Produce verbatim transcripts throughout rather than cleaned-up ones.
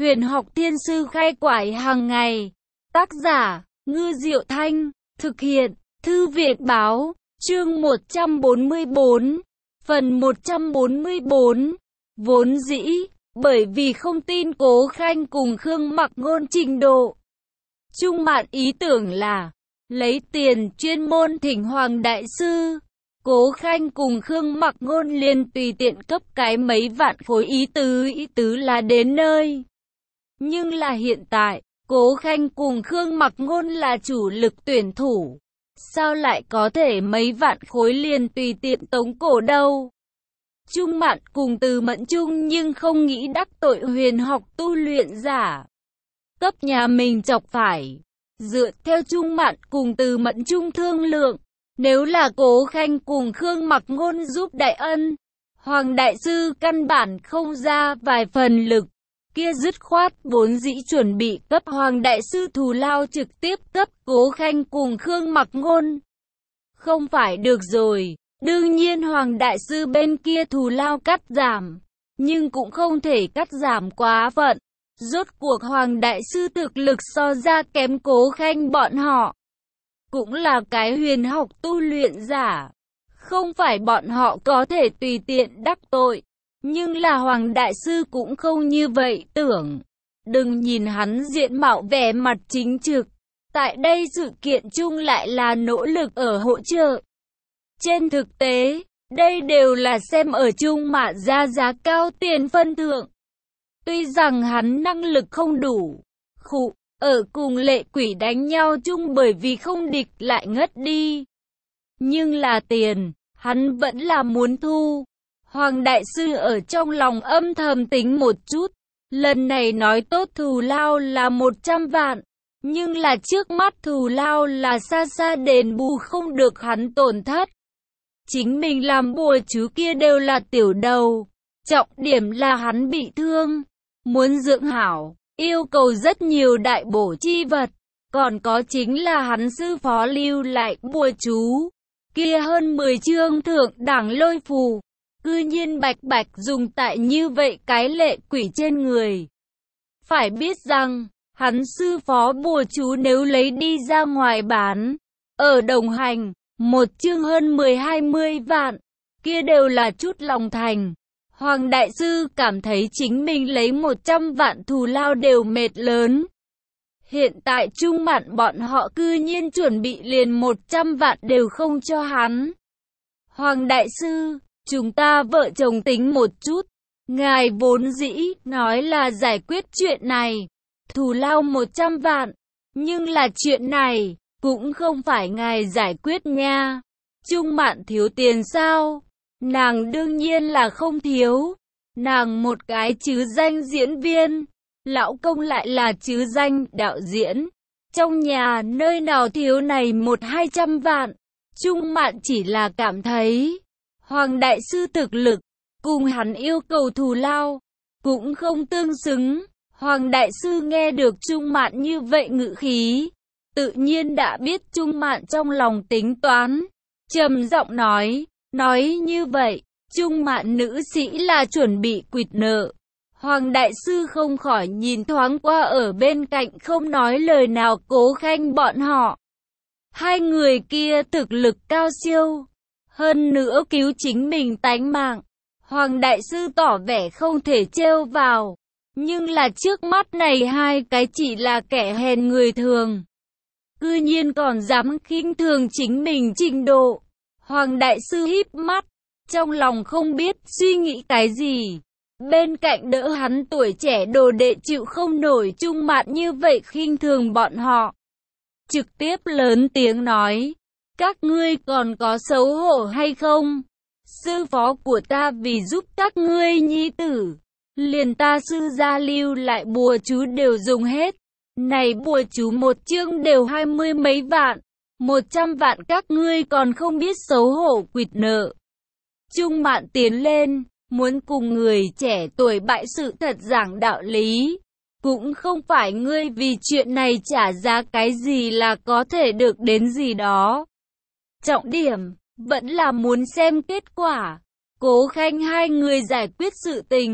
Huyền học thiên sư khai quải hàng ngày. Tác giả, Ngư Diệu Thanh. Thực hiện, Thư viện báo. Chương một trăm bốn mươi bốn. Phần một trăm bốn mươi bốn. Vốn dĩ, bởi vì không tin Cố Khanh cùng Khương Mặc Ngôn trình độ, Trung Mạn ý tưởng là lấy tiền chuyên môn thỉnh Hoàng Đại Sư. Cố Khanh cùng Khương Mặc Ngôn liền tùy tiện cấp cái mấy vạn khối, ý tứ ý tứ là đến nơi. Nhưng là hiện tại, Cố Khanh cùng Khương Mặc Ngôn là chủ lực tuyển thủ, sao lại có thể mấy vạn khối liền tùy tiện tống cổ đâu. Trung Mạn cùng Từ Mẫn Trung nhưng không nghĩ đắc tội huyền học tu luyện giả cấp nhà mình chọc phải. Dựa theo Trung Mạn cùng Từ Mẫn Trung thương lượng, nếu là Cố Khanh cùng Khương Mặc Ngôn giúp đại ân, Hoàng Đại Sư căn bản không ra vài phần lực, kia dứt khoát vốn dĩ chuẩn bị cấp Hoàng Đại Sư thù lao trực tiếp cấp Cố Khanh cùng Khương Mặc Ngôn. Không phải được rồi, đương nhiên Hoàng Đại Sư bên kia thù lao cắt giảm, nhưng cũng không thể cắt giảm quá phận. Rốt cuộc Hoàng Đại Sư thực lực so ra kém Cố Khanh bọn họ, cũng là cái huyền học tu luyện giả, không phải bọn họ có thể tùy tiện đắc tội. Nhưng là Hoàng Đại Sư cũng không như vậy tưởng. Đừng nhìn hắn diện mạo vẻ mặt chính trực, tại đây sự kiện chung lại là nỗ lực ở hỗ trợ. Trên thực tế, đây đều là xem ở Trung Mạn ra giá cao tiền phân thượng. Tuy rằng hắn năng lực không đủ, khụ, ở cùng lệ quỷ đánh nhau chung bởi vì không địch lại ngất đi. Nhưng là tiền, hắn vẫn là muốn thu. Hoàng Đại Sư ở trong lòng âm thầm tính một chút, lần này nói tốt thù lao là một trăm vạn, nhưng là trước mắt thù lao là xa xa đền bù không được hắn tổn thất. Chính mình làm bùa chú kia đều là tiểu đầu, trọng điểm là hắn bị thương, muốn dưỡng hảo, yêu cầu rất nhiều đại bổ chi vật, còn có chính là hắn sư phó lưu lại bùa chú, kia hơn mười chương thượng đẳng lôi phù, cư nhiên bạch bạch dùng tại như vậy cái lệ quỷ trên người. Phải biết rằng, hắn sư phó bùa chú nếu lấy đi ra ngoài bán, ở đồng hành, một chương hơn mười hai mươi vạn, kia đều là chút lòng thành. Hoàng Đại Sư cảm thấy chính mình lấy một trăm vạn thù lao đều mệt lớn. Hiện tại Trung Mạn bọn họ cư nhiên chuẩn bị liền một trăm vạn đều không cho hắn. Hoàng Đại Sư, chúng ta vợ chồng tính một chút. Ngài vốn dĩ nói là giải quyết chuyện này, thù lao một trăm vạn. Nhưng là chuyện này, cũng không phải ngài giải quyết nha. Trung Mạn thiếu tiền sao? Nàng đương nhiên là không thiếu. Nàng một cái chứ danh diễn viên, lão công lại là chứ danh đạo diễn. Trong nhà nơi nào thiếu này một hai trăm vạn. Trung Mạn chỉ là cảm thấy Hoàng Đại Sư thực lực cùng hắn yêu cầu thù lao cũng không tương xứng. Hoàng Đại Sư nghe được Trung Mạn như vậy ngữ khí, tự nhiên đã biết Trung Mạn trong lòng tính toán, trầm giọng nói, nói như vậy, Trung Mạn nữ sĩ là chuẩn bị quỵt nợ. Hoàng Đại Sư không khỏi nhìn thoáng qua ở bên cạnh không nói lời nào Cố Khanh bọn họ. Hai người kia thực lực cao siêu, hơn nữa cứu chính mình tánh mạng. Hoàng Đại Sư tỏ vẻ không thể trêu vào, nhưng là trước mắt này hai cái chỉ là kẻ hèn người thường, cư nhiên còn dám khinh thường chính mình trình độ. Hoàng Đại Sư híp mắt, trong lòng không biết suy nghĩ cái gì. Bên cạnh đỡ hắn tuổi trẻ đồ đệ chịu không nổi Trung Mạn như vậy khinh thường bọn họ, trực tiếp lớn tiếng nói, các ngươi còn có xấu hổ hay không? Sư phó của ta vì giúp các ngươi nhi tử, liền ta sư gia lưu lại bùa chú đều dùng hết. Này bùa chú một chương đều hai mươi mấy vạn, một trăm vạn các ngươi còn không biết xấu hổ quỵt nợ. Trung Mạn tiến lên, muốn cùng người trẻ tuổi bại sự thật giảng đạo lý. Cũng không phải ngươi vì chuyện này trả giá cái gì là có thể được đến gì đó. Trọng điểm, vẫn là muốn xem kết quả. Cố Khanh hai người giải quyết sự tình,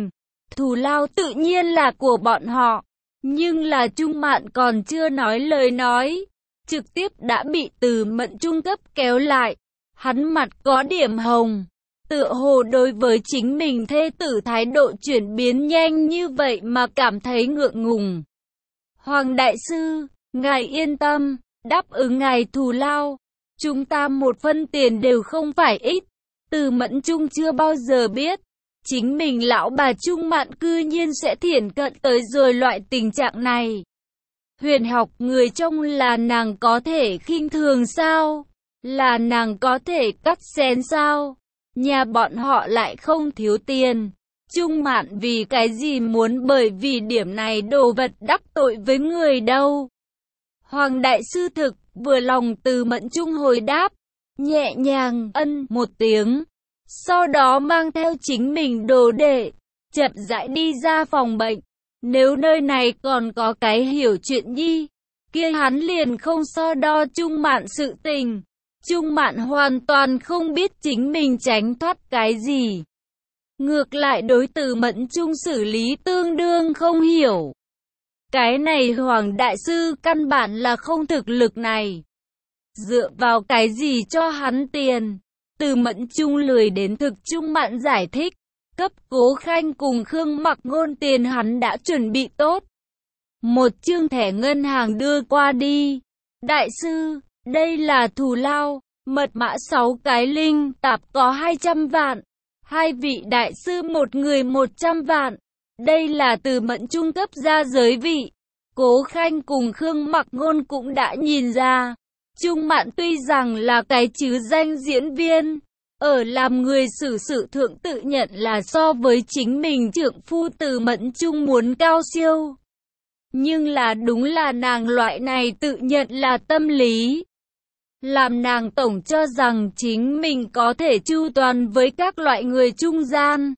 thù lao tự nhiên là của bọn họ. Nhưng là Trung Mạn còn chưa nói lời nói, trực tiếp đã bị Từ Mẫn trung cấp kéo lại. Hắn mặt có điểm hồng, tựa hồ đối với chính mình thê tử thái độ chuyển biến nhanh như vậy mà cảm thấy ngượng ngùng. Hoàng đại sư, ngài yên tâm, đáp ứng ngài thù lao, chúng ta một phân tiền đều không phải ít. Từ Mẫn Trung chưa bao giờ biết, chính mình lão bà Trung Mạn cư nhiên sẽ thiển cận tới rồi loại tình trạng này. Huyền học người trong là nàng có thể khinh thường sao? Là nàng có thể cắt xén sao? Nhà bọn họ lại không thiếu tiền. Trung Mạn vì cái gì muốn bởi vì điểm này đồ vật đắc tội với người đâu? Hoàng đại sư thực vừa lòng. Từ Mẫn Trung hồi đáp, nhẹ nhàng ân một tiếng, sau đó mang theo chính mình đồ đệ, chậm rãi đi ra phòng bệnh. Nếu nơi này còn có cái hiểu chuyện nhi, kia hắn liền không so đo Trung Mạn sự tình. Trung Mạn hoàn toàn không biết chính mình tránh thoát cái gì. Ngược lại đối Từ Mẫn Trung xử lý tương đương không hiểu. Cái này Hoàng đại sư căn bản là không thực lực này. Dựa vào cái gì cho hắn tiền? Từ Mẫn Trung lười đến thực Trung Mạn giải thích. Cấp Cố Khanh cùng Khương Mặc Ngôn tiền hắn đã chuẩn bị tốt. Một chương thẻ ngân hàng đưa qua đi. Đại sư, đây là thù lao, mật mã sáu cái linh tạp có hai trăm vạn. Hai vị đại sư một người một trăm vạn. Đây là Từ Mẫn Trung cấp ra giới vị. Cố Khanh cùng Khương Mặc Ngôn cũng đã nhìn ra. Trung Mạn tuy rằng là cái chứ danh diễn viên, ở làm người xử sự thượng tự nhận là so với chính mình trượng phu Từ Mẫn Trung muốn cao siêu. Nhưng là đúng là nàng loại này tự nhận là tâm lý. Làm nàng tổng cho rằng chính mình có thể chu toàn với các loại người trung gian.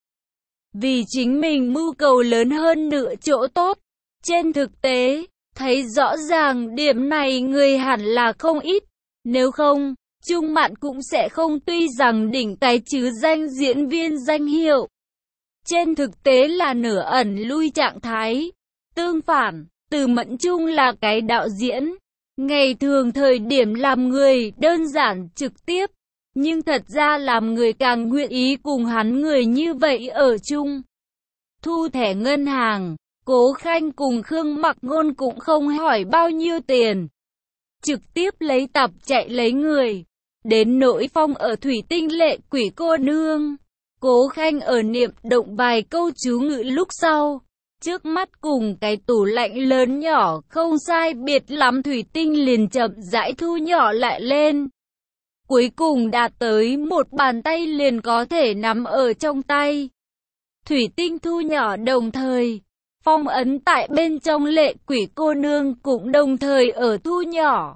Vì chính mình mưu cầu lớn hơn nửa chỗ tốt. Trên thực tế, thấy rõ ràng điểm này người hẳn là không ít. Nếu không, Trung Mạn cũng sẽ không tuy rằng đỉnh cái chứ danh diễn viên danh hiệu. Trên thực tế là nửa ẩn lui trạng thái. Tương phản, Từ Mẫn Trung là cái đạo diễn. Ngày thường thời điểm làm người đơn giản trực tiếp. Nhưng thật ra làm người càng nguyện ý cùng hắn người như vậy ở chung. Thu thẻ ngân hàng, Cố Khanh cùng Khương Mặc Ngôn cũng không hỏi bao nhiêu tiền. Trực tiếp lấy tập chạy lấy người. Đến nỗi Phong ở thủy tinh lệ quỷ cô nương. Cố Khanh ở niệm động vài câu chú ngữ lúc sau. Trước mắt cùng cái tủ lạnh lớn nhỏ không sai biệt lắm thủy tinh liền chậm rãi thu nhỏ lại lên. Cuối cùng đạt tới một bàn tay liền có thể nắm ở trong tay. Thủy tinh thu nhỏ đồng thời. Phong ấn tại bên trong lệ quỷ cô nương cũng đồng thời ở thu nhỏ.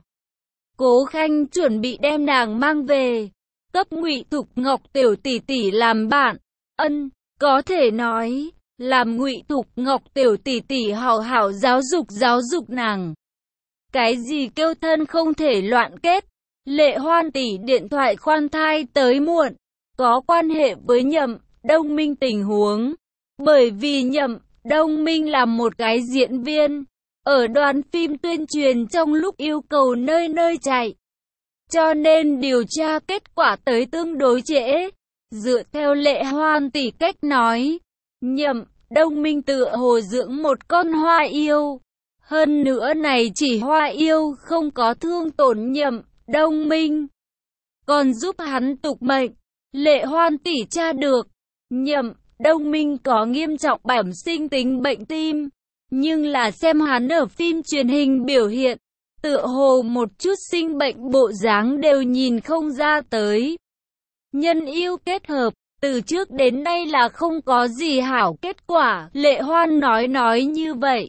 Cố Khanh chuẩn bị đem nàng mang về, cấp Ngụy Thục Ngọc tiểu tỷ tỷ làm bạn. Ân, có thể nói, làm Ngụy Thục Ngọc tiểu tỷ tỷ hảo hảo giáo dục giáo dục nàng. Cái gì kêu thân không thể loạn kết? Lệ Hoan tỷ điện thoại khoan thai tới muộn, có quan hệ với Nhậm Đông Minh tình huống. Bởi vì Nhậm Đông Minh là một cái diễn viên, ở đoàn phim tuyên truyền trong lúc yêu cầu nơi nơi chạy. Cho nên điều tra kết quả tới tương đối trễ. Dựa theo Lệ Hoan tỷ cách nói, Nhậm Đông Minh tựa hồ dưỡng một con hoa yêu. Hơn nữa này chỉ hoa yêu không có thương tổn Nhậm Đông Minh, còn giúp hắn tục mệnh. Lệ Hoan tỷ tra được, Nhậm Đông Minh có nghiêm trọng bẩm sinh tính bệnh tim. Nhưng là xem hắn ở phim truyền hình biểu hiện, tựa hồ một chút sinh bệnh bộ dáng đều nhìn không ra tới. Nhân yêu kết hợp, từ trước đến nay là không có gì hảo kết quả. Lệ Hoan nói nói như vậy.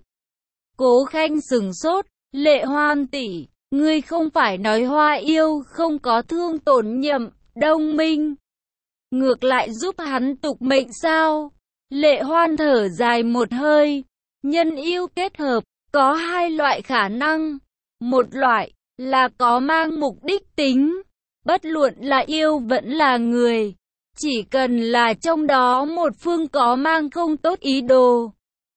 Cố Khanh sừng sốt, Lệ Hoan tỷ, ngươi không phải nói hoa yêu không có thương tổn Nhậm Đông Minh, ngược lại giúp hắn tục mệnh sao? Lệ Hoan thở dài một hơi. Nhân yêu kết hợp, có hai loại khả năng. Một loại là có mang mục đích tính, bất luận là yêu vẫn là người. Chỉ cần là trong đó một phương có mang không tốt ý đồ,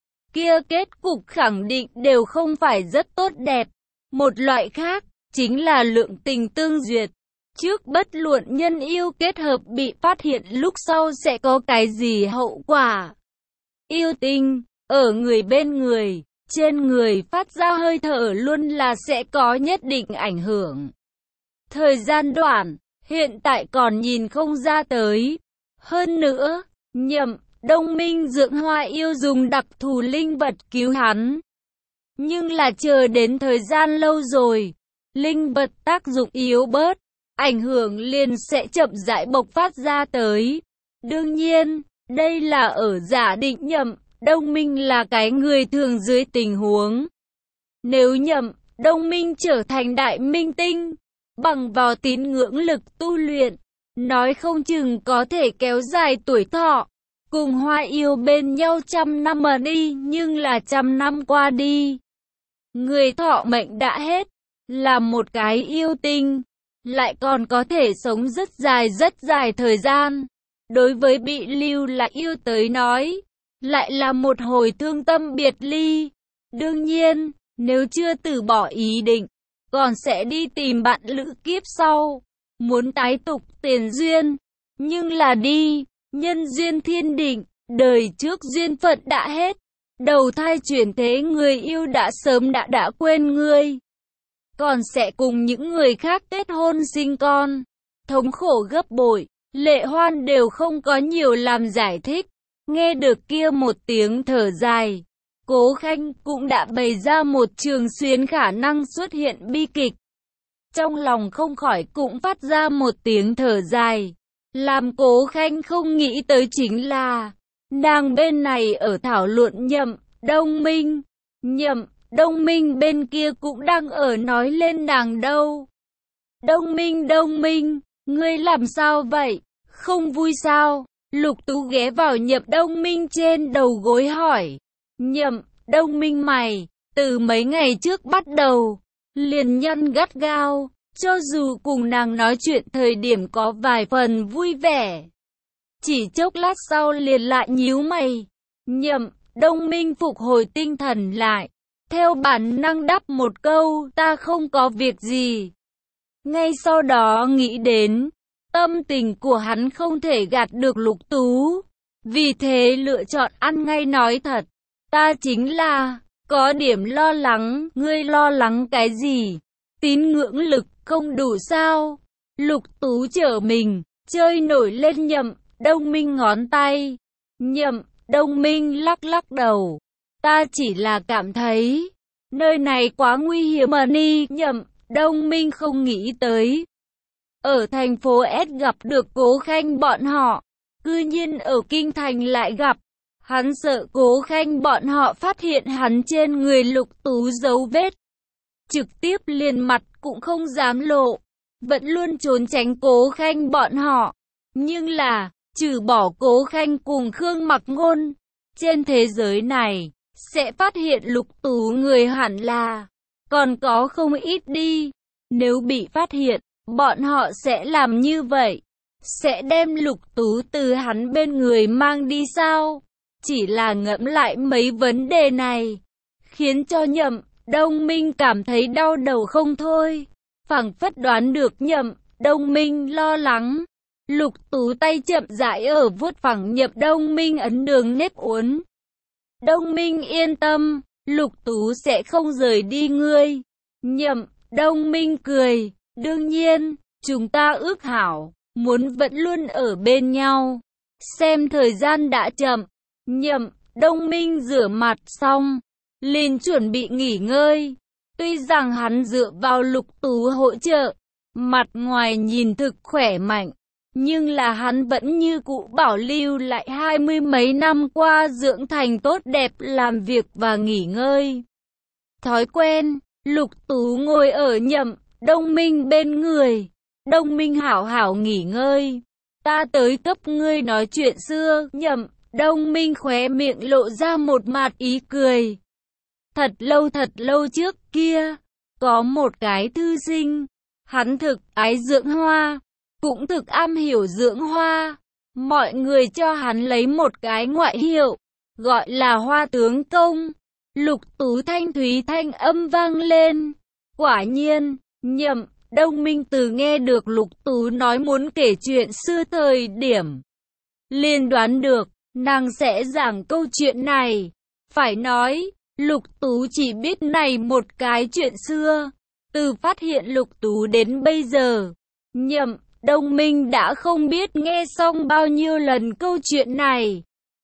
kia kết cục khẳng định đều không phải rất tốt đẹp. Một loại khác, chính là lượng tình tương duyệt. Trước bất luận nhân yêu kết hợp bị phát hiện lúc sau sẽ có cái gì hậu quả. Yêu tình, ở người bên người, trên người phát ra hơi thở luôn là sẽ có nhất định ảnh hưởng. Thời gian đoạn, hiện tại còn nhìn không ra tới. Hơn nữa, Nhậm, Đông Minh dưỡng hoa yêu dùng đặc thù linh vật cứu hắn. Nhưng là chờ đến thời gian lâu rồi, linh vật tác dụng yếu bớt, ảnh hưởng liền sẽ chậm rãi bộc phát ra tới. Đương nhiên, đây là ở giả định Nhậm, Đông Minh là cái người thường dưới tình huống. Nếu Nhậm, Đông Minh trở thành đại minh tinh, bằng vào tín ngưỡng lực tu luyện, nói không chừng có thể kéo dài tuổi thọ, cùng hoa yêu bên nhau trăm năm mà đi, nhưng là trăm năm qua đi. Người thọ mệnh đã hết, là một cái yêu tinh, lại còn có thể sống rất dài rất dài thời gian. Đối với bị lưu là yêu tới nói, lại là một hồi thương tâm biệt ly. Đương nhiên, nếu chưa từ bỏ ý định, còn sẽ đi tìm bạn lữ kiếp sau, muốn tái tục tiền duyên. Nhưng là đi, nhân duyên thiên định, đời trước duyên phận đã hết. Đầu thai chuyển thế người yêu đã sớm đã đã quên ngươi. Còn sẽ cùng những người khác kết hôn sinh con. Thống khổ gấp bội, Lệ Hoan đều không có nhiều làm giải thích. Nghe được kia một tiếng thở dài, Cố Khanh cũng đã bày ra một trường xuyến khả năng xuất hiện bi kịch. Trong lòng không khỏi cũng phát ra một tiếng thở dài. Làm Cố Khanh không nghĩ tới chính là, nàng bên này ở thảo luận Nhậm, Đông Minh. Nhậm, Đông Minh bên kia cũng đang ở nói lên nàng đâu. Đông Minh, Đông Minh, ngươi làm sao vậy? Không vui sao? Lục Tú ghé vào Nhậm Đông Minh trên đầu gối hỏi. Nhậm, Đông Minh mày, từ mấy ngày trước bắt đầu, liền nhăn gắt gao, cho dù cùng nàng nói chuyện thời điểm có vài phần vui vẻ. Chỉ chốc lát sau liền lại nhíu mày. Nhậm, Đông Minh phục hồi tinh thần lại, theo bản năng đáp một câu, ta không có việc gì. Ngay sau đó nghĩ đến, tâm tình của hắn không thể gạt được Lục Tú, vì thế lựa chọn ăn ngay nói thật. Ta chính là, có điểm lo lắng, ngươi lo lắng cái gì? Tín ngưỡng lực không đủ sao? Lục Tú trở mình, chơi nổi lên Nhậm, Đông Minh ngón tay. Nhậm, Đông Minh lắc lắc đầu. Ta chỉ là cảm thấy, nơi này quá nguy hiểm mà ni. Nhậm, Đông Minh không nghĩ tới. Ở thành phố S gặp được Cố Khanh bọn họ, cư nhiên ở Kinh Thành lại gặp. Hắn sợ Cố Khanh bọn họ phát hiện hắn trên người Lục Tú dấu vết. Trực tiếp liền mặt cũng không dám lộ, vẫn luôn trốn tránh Cố Khanh bọn họ. Nhưng là, trừ bỏ Cố Khanh cùng Khương Mặc Ngôn, trên thế giới này, sẽ phát hiện Lục Tú người hẳn là, còn có không ít đi. Nếu bị phát hiện, bọn họ sẽ làm như vậy, sẽ đem Lục Tú từ hắn bên người mang đi sao? Chỉ là ngẫm lại mấy vấn đề này, khiến cho Nhậm, Đông Minh cảm thấy đau đầu không thôi. Phảng phất đoán được Nhậm, Đông Minh lo lắng. Lục Tú tay chậm rãi ở vuốt phẳng Nhậm Đông Minh ấn đường nếp uốn. Đông Minh yên tâm, Lục Tú sẽ không rời đi ngươi. Nhậm, Đông Minh cười, đương nhiên, chúng ta ước hảo, muốn vẫn luôn ở bên nhau. Xem thời gian đã chậm. Nhậm, Đông Minh rửa mặt xong, liền chuẩn bị nghỉ ngơi. Tuy rằng hắn dựa vào Lục Tú hỗ trợ, mặt ngoài nhìn thực khỏe mạnh, nhưng là hắn vẫn như cũ bảo lưu lại hai mươi mấy năm qua dưỡng thành tốt đẹp làm việc và nghỉ ngơi. Thói quen, Lục Tú ngồi ở Nhậm, Đông Minh bên người. Đông Minh hảo hảo nghỉ ngơi. Ta tới cấp ngươi nói chuyện xưa. Nhậm, Đông Minh khóe miệng lộ ra một mặt ý cười. Thật lâu thật lâu trước kia, có một cái thư sinh, hắn thực ái dưỡng hoa, cũng thực am hiểu dưỡng hoa. Mọi người cho hắn lấy một cái ngoại hiệu, gọi là Hoa Tướng Công. Lục Tú thanh thúy thanh âm vang lên. Quả nhiên, Nhậm Đông Minh từ nghe được Lục Tú nói muốn kể chuyện xưa thời điểm, liền đoán được, nàng sẽ giảng câu chuyện này. Phải nói, Lục Tú chỉ biết này một cái chuyện xưa. Từ phát hiện Lục Tú đến bây giờ, Nhậm Đông Minh đã không biết nghe xong bao nhiêu lần câu chuyện này.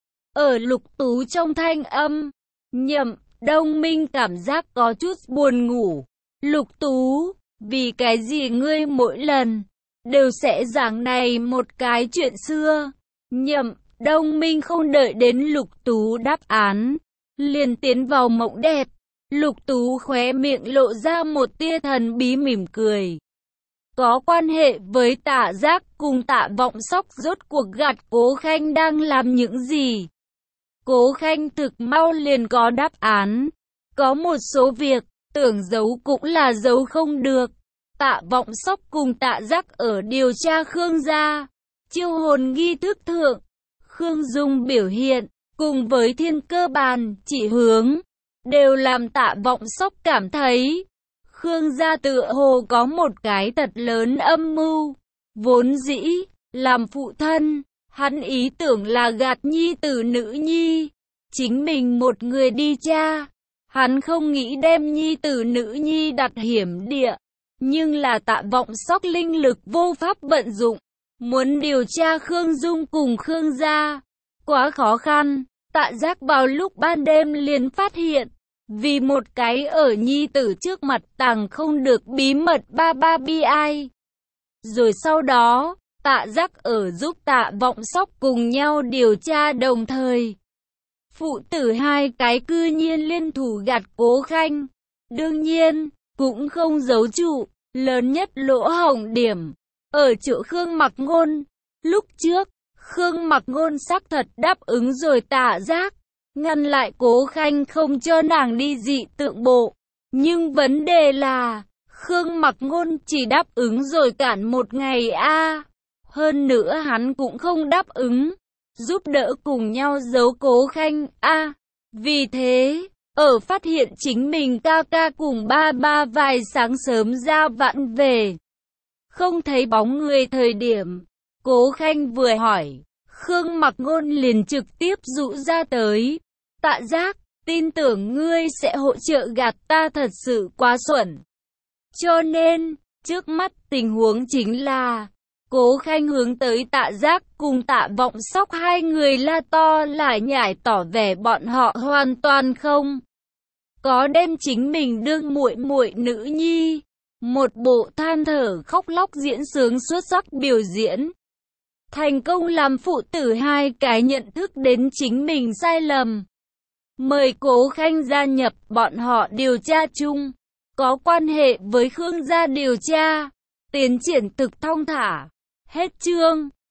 Ở Lục Tú trong thanh âm, Nhậm Đông Minh cảm giác có chút buồn ngủ. Lục Tú, vì cái gì ngươi mỗi lần đều sẽ giảng này một cái chuyện xưa? Nhậm Đông Minh không đợi đến Lục Tú đáp án, liền tiến vào mộng đẹp. Lục Tú khóe miệng lộ ra một tia thần bí mỉm cười. Có quan hệ với Tạ Giác cùng Tạ Vọng Sóc rốt cuộc gạt Cố Khanh đang làm những gì? Cố Khanh thực mau liền có đáp án. Có một số việc, tưởng giấu cũng là giấu không được. Tạ Vọng Sóc cùng Tạ Giác ở điều tra Khương gia. Chiêu hồn nghi thức thượng, Khương Dung biểu hiện, cùng với thiên cơ bàn, chỉ hướng, đều làm Tạ Vọng Sóc cảm thấy Khương gia tựa hồ có một cái thật lớn âm mưu. Vốn dĩ, làm phụ thân, hắn ý tưởng là gạt nhi tử nữ nhi, chính mình một người đi tra. Hắn không nghĩ đem nhi tử nữ nhi đặt hiểm địa, nhưng là Tạ Vọng Sóc linh lực vô pháp vận dụng, muốn điều tra Khương Dung cùng Khương gia, quá khó khăn. Tạ Giác vào lúc ban đêm liền phát hiện, vì một cái ở nhi tử trước mặt tàng không được bí mật ba ba bi ai. Rồi sau đó, Tạ Giác ở giúp Tạ Vọng Sóc cùng nhau điều tra đồng thời. Phụ tử hai cái cư nhiên liên thủ gạt Cố Khanh. Đương nhiên, cũng không giấu trụ, lớn nhất lỗ hổng điểm ở chỗ Khương Mặc Ngôn. Lúc trước, Khương Mặc Ngôn xác thật đáp ứng rồi Tạ Giác, ngăn lại Cố Khanh không cho nàng đi dị tượng bộ. Nhưng vấn đề là, Khương Mặc Ngôn chỉ đáp ứng rồi cản một ngày a à. Hơn nữa hắn cũng không đáp ứng giúp đỡ cùng nhau giấu Cố Khanh a à. Vì thế, ở phát hiện chính mình ca ca cùng ba ba vài sáng sớm ra vãn về, không thấy bóng người thời điểm, Cố Khanh vừa hỏi, Khương Mặc Ngôn liền trực tiếp dụ ra tới. Tạ Giác, tin tưởng ngươi sẽ hỗ trợ gạt ta thật sự quá xuẩn. Cho nên, trước mắt tình huống chính là, Cố Khanh hướng tới Tạ Giác cùng Tạ Vọng Sóc hai người la to lại nhải tỏ vẻ bọn họ hoàn toàn không có đem chính mình đương muội muội nữ nhi. Một bộ than thở khóc lóc diễn sướng xuất sắc biểu diễn, thành công làm phụ tử hai cái nhận thức đến chính mình sai lầm. Mời Cố Khanh gia nhập bọn họ điều tra chung, có quan hệ với Khương gia điều tra, tiến triển thực thong thả. Hết chương.